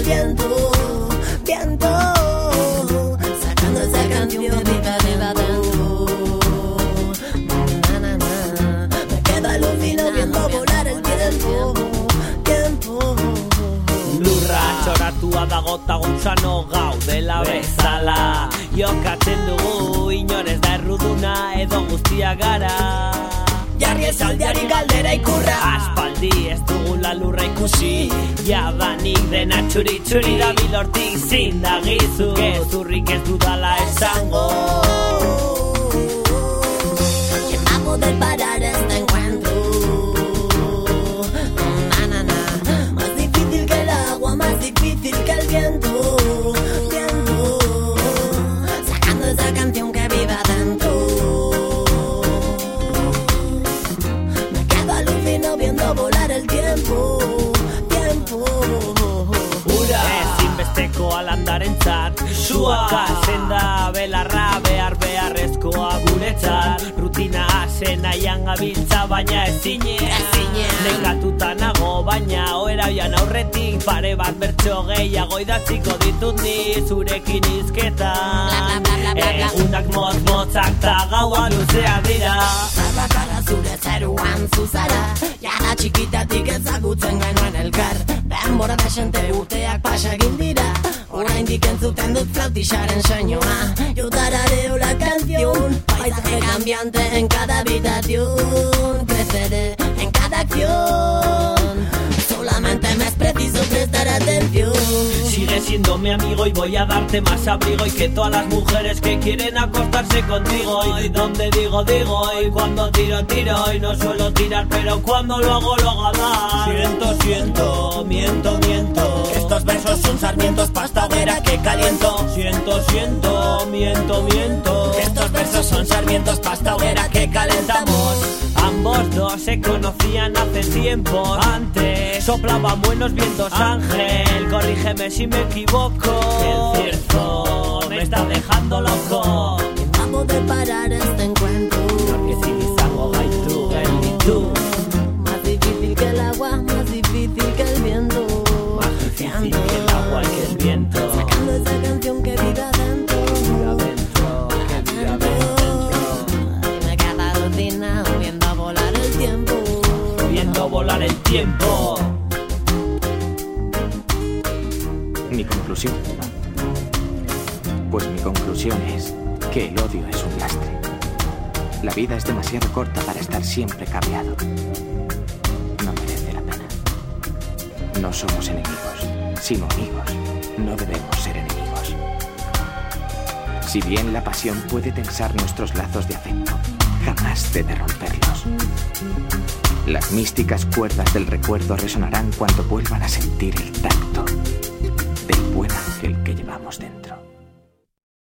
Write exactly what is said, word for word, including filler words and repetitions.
el viento, viento, sacando esa canción que viva, viva dentro. Na, na, na. Me quedo alucinado viendo volar el tiempo, tiempo. Lurra txoratua dago ta gontzano gaudela bezala. Jokatzen dugu inorez da erruduna edo guztia gara. Jarri esaldiari galdera ikurra. Aspaldi ez dugula lurra ikusi. Jadanik dena txuri txuri da bilortik zindagizu. Gezurrik ez dudala esango. ¿Quién va a poder parar este encuentro? Na, na, na. Más difícil que el agua, más difícil que el viento, viento, sacando esa canción que viva dentro. Me quedo alucinado viendo volar el tiempo, tiempo. Ura ezinbesteko alandarentzat, suaka senda belarra behar beharrezkoa guretzat. Rutina zenaian gabiltza baina ezinean, nekatuta nago baina ohera oian aurretik. Pare bat bertso gehiago idatziko ditut ni zurekin hizketan. Egunak motz motzak ta gaua luzea dira. Zarrakara zure zeruan zuzara, jada txikitatik ezagutzen genuen elkar. Denbora desente urteak pasa egin dira, oraindik entzuten dut flautisaren soinua. Yo tarareo la canción, paisaje cambiante en cada habitación. Creceré en cada acción, solamente me es preciso prestar atención. Sigue siendo mi amigo y voy a darte más abrigo. Y que todas las mujeres que quieren acostarse contigo. Y donde digo, digo. Y cuando tiro, tiro. Y no suelo tirar, pero cuando lo hago, lo hago dar. Siento, siento, miento, miento. Que estos versos son sarmientos, pasta hoguera que caliento. Siento, siento, miento, miento. Que estos versos son sarmientos, pasta hoguera que calentamos. Ambos dos se conocían hace tiempo. Antes soplaban buenos vientos, Ángel, corrígeme si me equivoco. El cierzo me está dejando loco. ¿Quién va a poder parar este encuentro? Porque si izango gaitu gelditu. Más difícil que el agua, más difícil que el viento. Más difícil que el agua y que el viento. Sacando esa canción que viva dentro, viva dentro, que viva dentro. Y me queda alucinado viendo volar el tiempo, viendo volar el tiempo. Mi conclusión. Pues mi conclusión es que el odio es un lastre. La vida es demasiado corta para estar siempre cabreado. No merece la pena. No somos enemigos, sino amigos. No debemos ser enemigos. Si bien la pasión puede tensar nuestros lazos de afecto, jamás debe romperlos. Las místicas cuerdas del recuerdo resonarán cuando vuelvan a sentir el tacto del buen ángel que llevamos dentro.